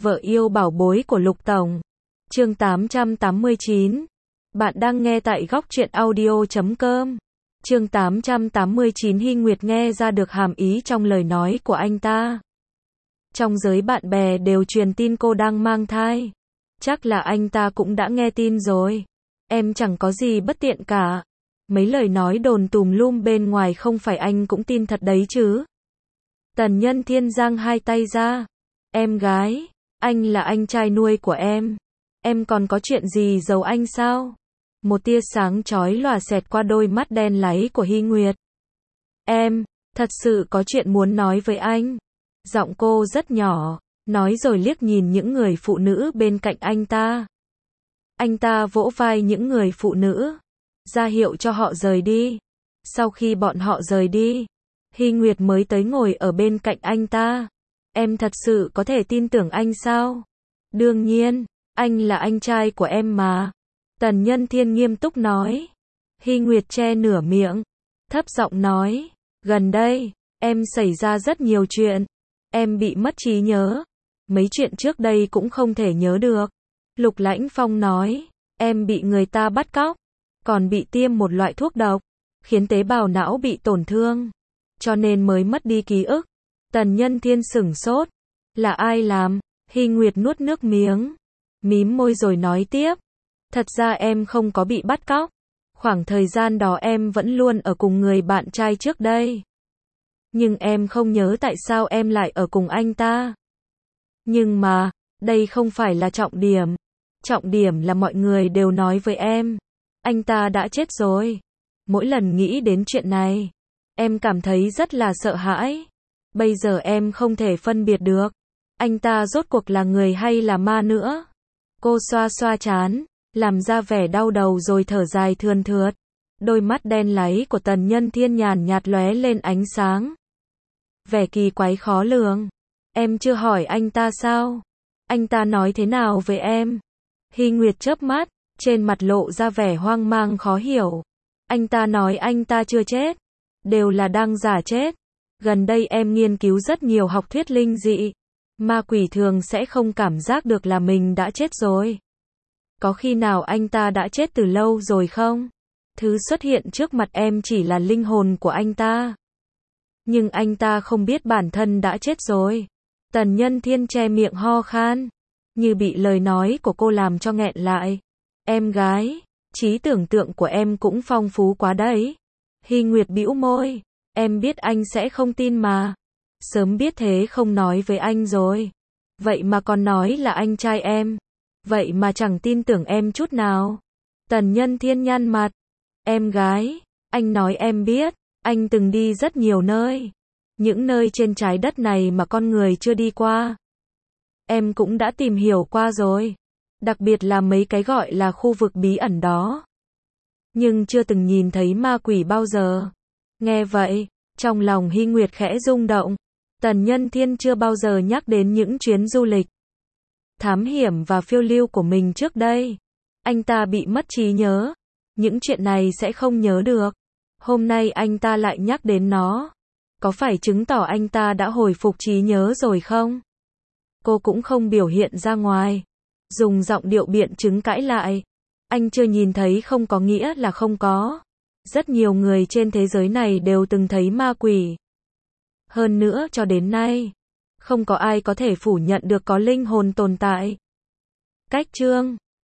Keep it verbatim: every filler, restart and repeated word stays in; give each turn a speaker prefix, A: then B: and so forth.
A: Vợ yêu bảo bối của Lục Tổng. Chương tám trăm tám mươi chín. Bạn đang nghe tại góc truyện audio chấm com. Chương tám trăm tám mươi chín. Hy Nguyệt nghe ra được hàm ý trong lời nói của anh ta. Trong giới bạn bè đều truyền tin cô đang mang thai. Chắc là anh ta cũng đã nghe tin rồi. Em chẳng có gì bất tiện cả. Mấy lời nói đồn tùm lum bên ngoài không phải anh cũng tin thật đấy chứ. Tần Nhân Thiên giang hai tay ra. Em gái, anh là anh trai nuôi của em. Em còn có chuyện gì giấu anh sao? Một tia sáng chói lòa xẹt qua đôi mắt đen láy của Hy Nguyệt. Em, thật sự có chuyện muốn nói với anh. Giọng cô rất nhỏ, nói rồi liếc nhìn những người phụ nữ bên cạnh anh ta. Anh ta vỗ vai những người phụ nữ, ra hiệu cho họ rời đi. Sau khi bọn họ rời đi, Hy Nguyệt mới tới ngồi ở bên cạnh anh ta. Em thật sự có thể tin tưởng anh sao? Đương nhiên, anh là anh trai của em mà. Tần Nhân Thiên nghiêm túc nói. Hy Nguyệt che nửa miệng, thấp giọng nói, gần đây, em xảy ra rất nhiều chuyện. Em bị mất trí nhớ. Mấy chuyện trước đây cũng không thể nhớ được. Lục Lãnh Phong nói, em bị người ta bắt cóc, còn bị tiêm một loại thuốc độc, khiến tế bào não bị tổn thương, cho nên mới mất đi ký ức. Tần Nhân Thiên sửng sốt. Là ai làm? Hy Nguyệt nuốt nước miếng, mím môi rồi nói tiếp. Thật ra em không có bị bắt cóc. Khoảng thời gian đó em vẫn luôn ở cùng người bạn trai trước đây. Nhưng em không nhớ tại sao em lại ở cùng anh ta. Nhưng mà, đây không phải là trọng điểm. Trọng điểm là mọi người đều nói với em, anh ta đã chết rồi. Mỗi lần nghĩ đến chuyện này, em cảm thấy rất là sợ hãi. Bây giờ em không thể phân biệt được, anh ta rốt cuộc là người hay là ma nữa. Cô xoa xoa trán, làm ra vẻ đau đầu rồi thở dài thườn thượt. Đôi mắt đen láy của Tần Nhân Thiên nhàn nhạt lóe lên ánh sáng. Vẻ kỳ quái khó lường. Em chưa hỏi anh ta sao? Anh ta nói thế nào với em? Hy Nguyệt chớp mắt, trên mặt lộ ra vẻ hoang mang khó hiểu. Anh ta nói anh ta chưa chết, đều là đang giả chết. Gần đây em nghiên cứu rất nhiều học thuyết linh dị. Ma quỷ thường sẽ không cảm giác được là mình đã chết rồi. Có khi nào anh ta đã chết từ lâu rồi không? Thứ xuất hiện trước mặt em chỉ là linh hồn của anh ta. Nhưng anh ta không biết bản thân đã chết rồi. Tần Nhân Thiên che miệng ho khan, như bị lời nói của cô làm cho nghẹn lại. Em gái, trí tưởng tượng của em cũng phong phú quá đấy. Hy Nguyệt bĩu môi. Em biết anh sẽ không tin mà. Sớm biết thế không nói với anh rồi. Vậy mà còn nói là anh trai em. Vậy mà chẳng tin tưởng em chút nào. Tần Nhân Thiên nhăn mặt. Em gái, anh nói em biết, anh từng đi rất nhiều nơi. Những nơi trên trái đất này mà con người chưa đi qua. Em cũng đã tìm hiểu qua rồi. Đặc biệt là mấy cái gọi là khu vực bí ẩn đó. Nhưng chưa từng nhìn thấy ma quỷ bao giờ. Nghe vậy, trong lòng Hy Nguyệt khẽ rung động. Tần Nhân Thiên chưa bao giờ nhắc đến những chuyến du lịch, thám hiểm và phiêu lưu của mình trước đây. Anh ta bị mất trí nhớ. Những chuyện này sẽ không nhớ được. Hôm nay anh ta lại nhắc đến nó. Có phải chứng tỏ anh ta đã hồi phục trí nhớ rồi không? Cô cũng không biểu hiện ra ngoài. Dùng giọng điệu biện chứng cãi lại. Anh chưa nhìn thấy không có nghĩa là không có. Rất nhiều người trên thế giới này đều từng thấy ma quỷ. Hơn nữa cho đến nay, không có ai có thể phủ nhận được có linh hồn tồn tại. Cách chương